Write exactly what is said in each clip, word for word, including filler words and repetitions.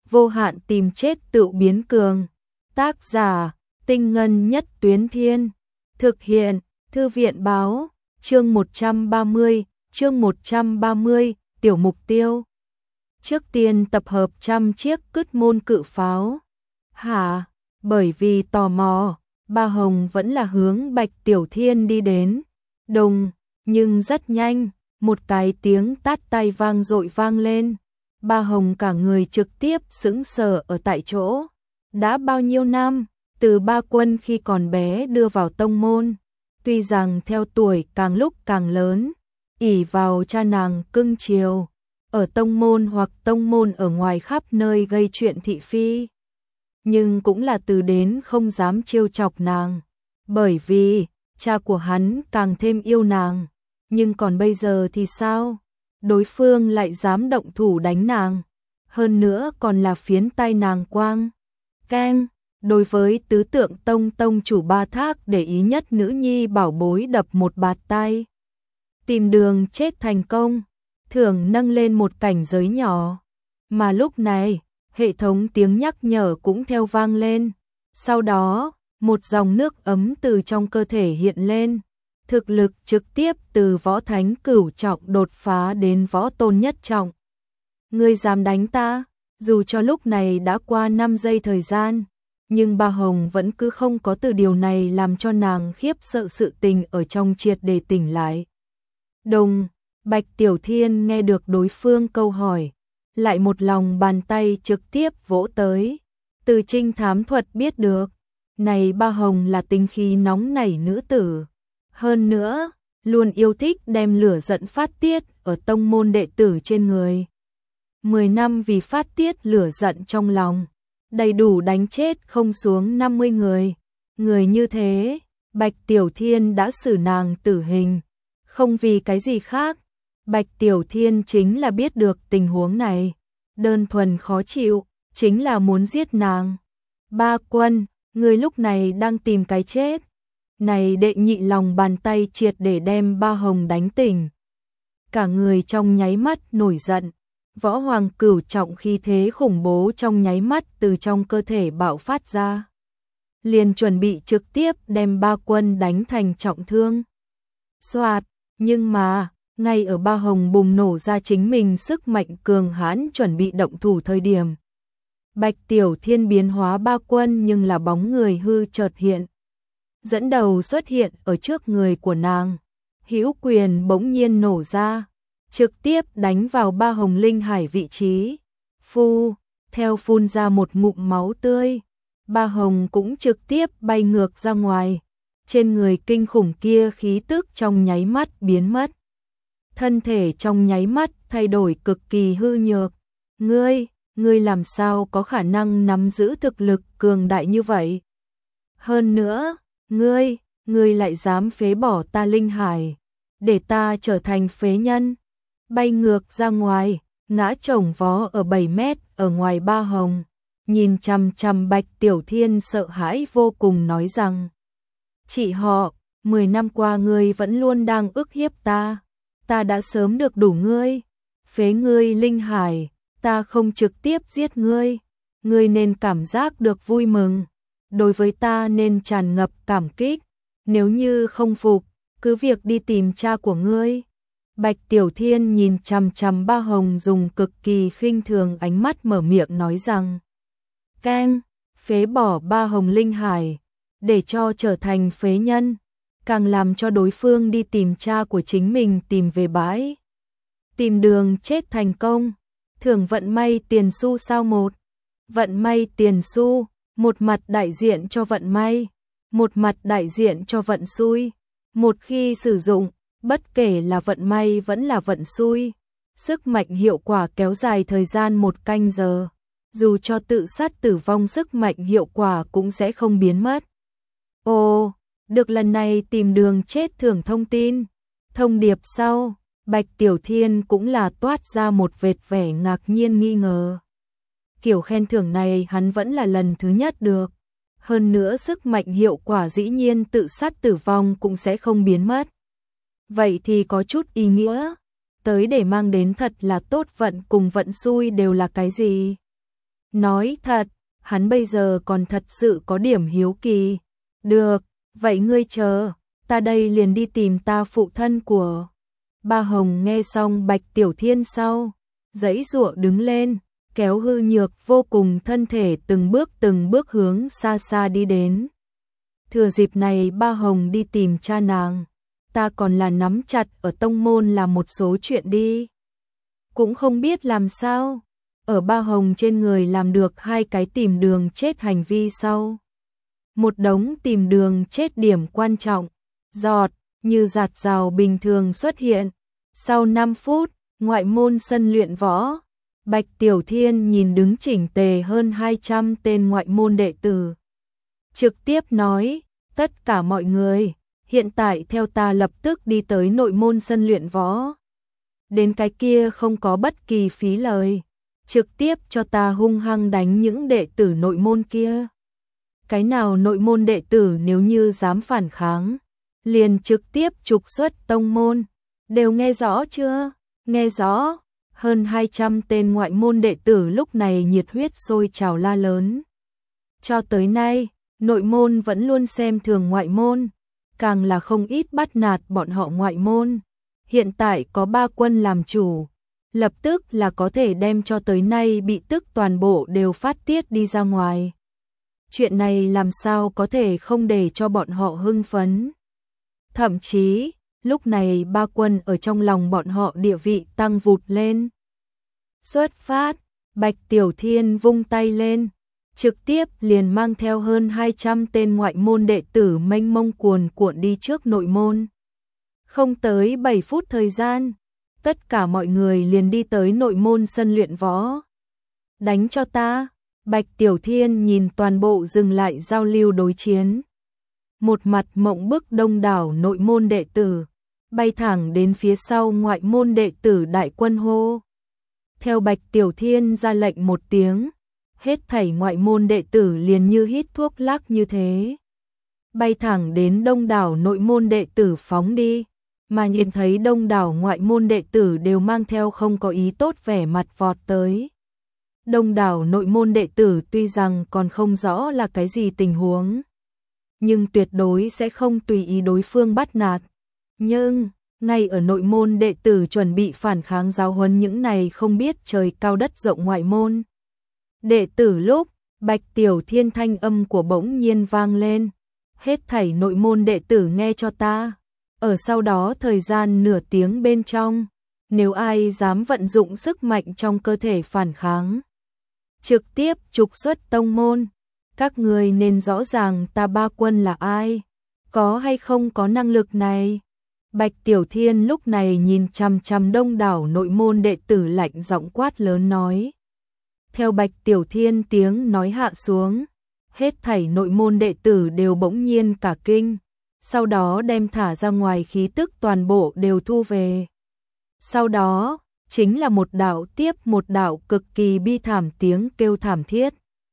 vô hạn tìm chết tự biến cường. Tác giả, Tinh Ngân Nhất Tuyến Thiên. Thực hiện, Thư viện Báo. Chương một trăm ba mươi, chương một trăm ba mươi, tiểu mục tiêu. Trước tiên tập hợp trăm chiếc cứt môn cự pháo. Hả? Bởi vì tò mò, Ba Hồng vẫn là hướng Bạch Tiểu Thiên đi đến. Đùng, nhưng rất nhanh, một cái tiếng tát tay vang dội vang lên. Ba Hồng cả người trực tiếp sững sờ ở tại chỗ. Đã bao nhiêu năm, từ Ba Quân khi còn bé đưa vào tông môn. Tuy rằng theo tuổi càng lúc càng lớn, ỷ vào cha nàng cưng chiều, ở tông môn hoặc tông môn ở ngoài khắp nơi gây chuyện thị phi. Nhưng cũng là từ đến không dám trêu chọc nàng, bởi vì cha của hắn càng thêm yêu nàng. Nhưng còn bây giờ thì sao? Đối phương lại dám động thủ đánh nàng, hơn nữa còn là phiến tay nàng quang. Keng, đối với tứ tượng tông tông chủ Ba Thác để ý nhất nữ nhi bảo bối đập một bạt tay. Tìm đường chết thành công, thưởng nâng lên một cảnh giới nhỏ. Mà lúc này, hệ thống tiếng nhắc nhở cũng theo vang lên. Sau đó, một dòng nước ấm từ trong cơ thể hiện lên. Thực lực trực tiếp từ võ thánh cửu trọng đột phá đến võ tôn nhất trọng. Ngươi dám đánh ta? Dù cho lúc này đã qua năm giây thời gian, nhưng Ba Hồng vẫn cứ không có từ điều này làm cho nàng khiếp sợ sự tình ở trong triệt để tỉnh lại. Đồng, Bạch Tiểu Thiên nghe được đối phương câu hỏi, lại một lòng bàn tay trực tiếp vỗ tới. Từ trinh thám thuật biết được, này Ba Hồng là tính khí nóng nảy nữ tử. Hơn nữa, luôn yêu thích đem lửa giận phát tiết ở tông môn đệ tử trên người. Mười năm vì phát tiết lửa giận trong lòng, đầy đủ đánh chết không xuống năm mươi người. Người như thế, Bạch Tiểu Thiên đã xử nàng tử hình, không vì cái gì khác. Bạch Tiểu Thiên chính là biết được tình huống này, đơn thuần khó chịu, chính là muốn giết nàng. Ba Quân, người lúc này đang tìm cái chết. Này đệ nhị lòng bàn tay triệt để đem Ba Hồng đánh tỉnh. Cả người trong nháy mắt nổi giận, võ hoàng cửu trọng khí thế khủng bố trong nháy mắt từ trong cơ thể bạo phát ra. Liền chuẩn bị trực tiếp đem Ba Quân đánh thành trọng thương. Soạt, nhưng mà, ngay ở Ba Hồng bùng nổ ra chính mình sức mạnh cường hãn chuẩn bị động thủ thời điểm. Bạch Tiểu Thiên biến hóa Ba Quân nhưng là bóng người hư chợt hiện. Dẫn đầu xuất hiện ở trước người của nàng, hữu quyền bỗng nhiên nổ ra, trực tiếp đánh vào Ba Hồng linh hải vị trí. Phu, theo phun ra một ngụm máu tươi, Ba Hồng cũng trực tiếp bay ngược ra ngoài, trên người kinh khủng kia khí tức trong nháy mắt biến mất. Thân thể trong nháy mắt thay đổi cực kỳ hư nhược. Ngươi, ngươi làm sao có khả năng nắm giữ thực lực cường đại như vậy? Hơn nữa, Ngươi, ngươi lại dám phế bỏ ta linh hải, để ta trở thành phế nhân. Bay ngược ra ngoài, ngã chồng vó ở bảy mét ở ngoài Ba Hồng, nhìn chằm chằm Bạch Tiểu Thiên sợ hãi vô cùng nói rằng: Chị họ, mười năm qua ngươi vẫn luôn đang ức hiếp ta, ta đã sớm được đủ ngươi, phế ngươi linh hải, ta không trực tiếp giết ngươi, ngươi nên cảm giác được vui mừng. Đối với ta nên tràn ngập cảm kích, nếu như không phục, cứ việc đi tìm cha của ngươi. Bạch Tiểu Thiên nhìn chằm chằm Ba Hồng dùng cực kỳ khinh thường ánh mắt mở miệng nói rằng: Keng, phế bỏ Ba Hồng linh hải, để cho trở thành phế nhân, càng làm cho đối phương đi tìm cha của chính mình tìm về bãi. Tìm đường chết thành công, thưởng vận may tiền xu sao một. Vận may tiền xu, một mặt đại diện cho vận may, một mặt đại diện cho vận xui. Một khi sử dụng, bất kể là vận may vẫn là vận xui, sức mạnh hiệu quả kéo dài thời gian một canh giờ, dù cho tự sát tử vong sức mạnh hiệu quả cũng sẽ không biến mất. Ồ, được lần này tìm đường chết thưởng thông tin. Thông điệp sau, Bạch Tiểu Thiên cũng là toát ra một vệt vẻ ngạc nhiên nghi ngờ. Kiểu khen thưởng này hắn vẫn là lần thứ nhất được. Hơn nữa sức mạnh hiệu quả dĩ nhiên tự sát tử vong cũng sẽ không biến mất. Vậy thì có chút ý nghĩa. Tới để mang đến thật là tốt vận cùng vận xui đều là cái gì? Nói thật, hắn bây giờ còn thật sự có điểm hiếu kỳ. Được, vậy ngươi chờ, ta đây liền đi tìm ta phụ thân của. Ba Hồng nghe xong Bạch Tiểu Thiên sau, giãy giụa đứng lên, kéo hư nhược vô cùng thân thể từng bước từng bước hướng xa xa đi đến. Thừa dịp này Ba Hồng đi tìm cha nàng, ta còn là nắm chặt ở tông môn là một số chuyện đi. Cũng không biết làm sao, ở Ba Hồng trên người làm được hai cái tìm đường chết hành vi sau. Một đống tìm đường chết điểm quan trọng, giọt, như giạt rào bình thường xuất hiện. Sau năm phút, ngoại môn sân luyện võ, Bạch Tiểu Thiên nhìn đứng chỉnh tề hơn hai trăm tên ngoại môn đệ tử. Trực tiếp nói, tất cả mọi người, hiện tại theo ta lập tức đi tới nội môn sân luyện võ. Đến cái kia không có bất kỳ phí lời, trực tiếp cho ta hung hăng đánh những đệ tử nội môn kia. Cái nào nội môn đệ tử nếu như dám phản kháng, liền trực tiếp trục xuất tông môn. Đều nghe rõ chưa? Nghe rõ. Hơn hai trăm tên ngoại môn đệ tử lúc này nhiệt huyết sôi trào la lớn. Cho tới nay, nội môn vẫn luôn xem thường ngoại môn, càng là không ít bắt nạt bọn họ ngoại môn. Hiện tại có ba quân làm chủ, lập tức là có thể đem cho tới nay bị tức toàn bộ đều phát tiết đi ra ngoài. Chuyện này làm sao có thể không để cho bọn họ hưng phấn. Thậm chí, lúc này ba quân ở trong lòng bọn họ địa vị tăng vụt lên. Xuất phát, Bạch Tiểu Thiên vung tay lên, trực tiếp liền mang theo hơn hai trăm tên ngoại môn đệ tử mênh mông cuồn cuộn đi trước nội môn. Không tới bảy phút thời gian, tất cả mọi người liền đi tới nội môn sân luyện võ. Đánh cho ta, Bạch Tiểu Thiên nhìn toàn bộ dừng lại giao lưu đối chiến. Một mặt mộng bức đông đảo nội môn đệ tử, bay thẳng đến phía sau ngoại môn đệ tử đại quân hô. Theo Bạch Tiểu Thiên ra lệnh một tiếng, hết thảy ngoại môn đệ tử liền như hít thuốc lắc như thế. Bay thẳng đến đông đảo nội môn đệ tử phóng đi, mà nhìn thấy đông đảo ngoại môn đệ tử đều mang theo không có ý tốt vẻ mặt vọt tới. Đông đảo nội môn đệ tử tuy rằng còn không rõ là cái gì tình huống, nhưng tuyệt đối sẽ không tùy ý đối phương bắt nạt. Nhưng, ngay ở nội môn đệ tử chuẩn bị phản kháng giáo huấn những này không biết trời cao đất rộng ngoại môn đệ tử lúc, Bạch Tiểu Thiên thanh âm của bỗng nhiên vang lên. Hết thảy nội môn đệ tử nghe cho ta. Ở sau đó thời gian nửa tiếng bên trong, nếu ai dám vận dụng sức mạnh trong cơ thể phản kháng, trực tiếp trục xuất tông môn. Các người nên rõ ràng ta ba quân là ai, có hay không có năng lực này. Bạch Tiểu Thiên lúc này nhìn chằm chằm đông đảo nội môn đệ tử lạnh giọng quát lớn nói. Theo Bạch Tiểu Thiên tiếng nói hạ xuống, hết thảy nội môn đệ tử đều bỗng nhiên cả kinh, sau đó đem thả ra ngoài khí tức toàn bộ đều thu về. Sau đó, chính là một đạo tiếp một đạo cực kỳ bi thảm tiếng kêu thảm thiết.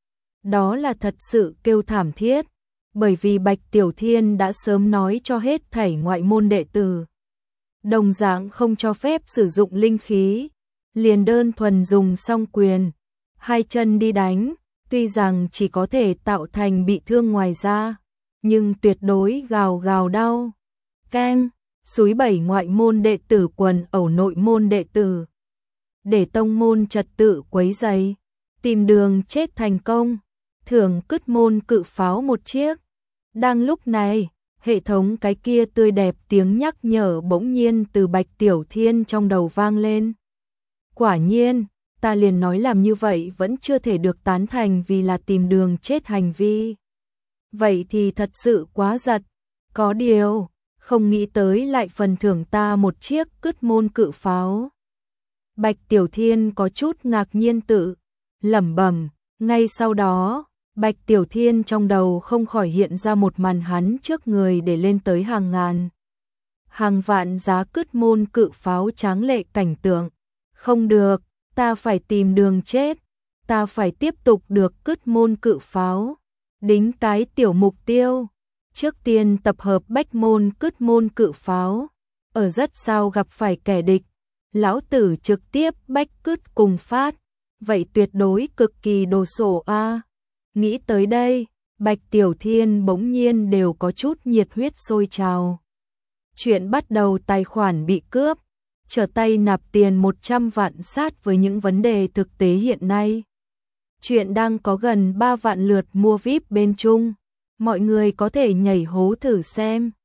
Đó là thật sự kêu thảm thiết, bởi vì Bạch Tiểu Thiên đã sớm nói cho hết thảy ngoại môn đệ tử. Đồng dạng không cho phép sử dụng linh khí, liền đơn thuần dùng song quyền, hai chân đi đánh, tuy rằng chỉ có thể tạo thành bị thương ngoài da, nhưng tuyệt đối gào gào đau. Keng, xúi bảy ngoại môn đệ tử quần ẩu nội môn đệ tử. Để tông môn trật tự quấy rầy, tìm đường chết thành công, thưởng cứt môn cự pháo một chiếc. Đang lúc này, hệ thống cái kia tươi đẹp tiếng nhắc nhở bỗng nhiên từ Bạch Tiểu Thiên trong đầu vang lên. Quả nhiên, ta liền nói làm như vậy vẫn chưa thể được tán thành vì là tìm đường chết hành vi. Vậy thì thật sự quá giật, có điều, không nghĩ tới lại phần thưởng ta một chiếc cứt môn cự pháo. Bạch Tiểu Thiên có chút ngạc nhiên tự lẩm bẩm, ngay sau đó, Bạch Tiểu Thiên trong đầu không khỏi hiện ra một màn hắn trước người để lên tới hàng ngàn, hàng vạn giá cứt môn cự pháo tráng lệ cảnh tượng. Không được, ta phải tìm đường chết, ta phải tiếp tục được cứt môn cự pháo. Đính cái tiểu mục tiêu, trước tiên tập hợp bách môn cứt môn cự pháo, ở rất sao gặp phải kẻ địch, lão tử trực tiếp bách cứt cùng phát. vậy tuyệt đối cực kỳ đồ sộ a. Nghĩ tới đây, Bạch Tiểu Thiên bỗng nhiên đều có chút nhiệt huyết sôi trào. Chuyện bắt đầu tài khoản bị cướp, trở tay nạp tiền một trăm vạn sát với những vấn đề thực tế hiện nay. Chuyện đang có gần ba vạn lượt mua vi ai pi bên Trung, mọi người có thể nhảy hố thử xem.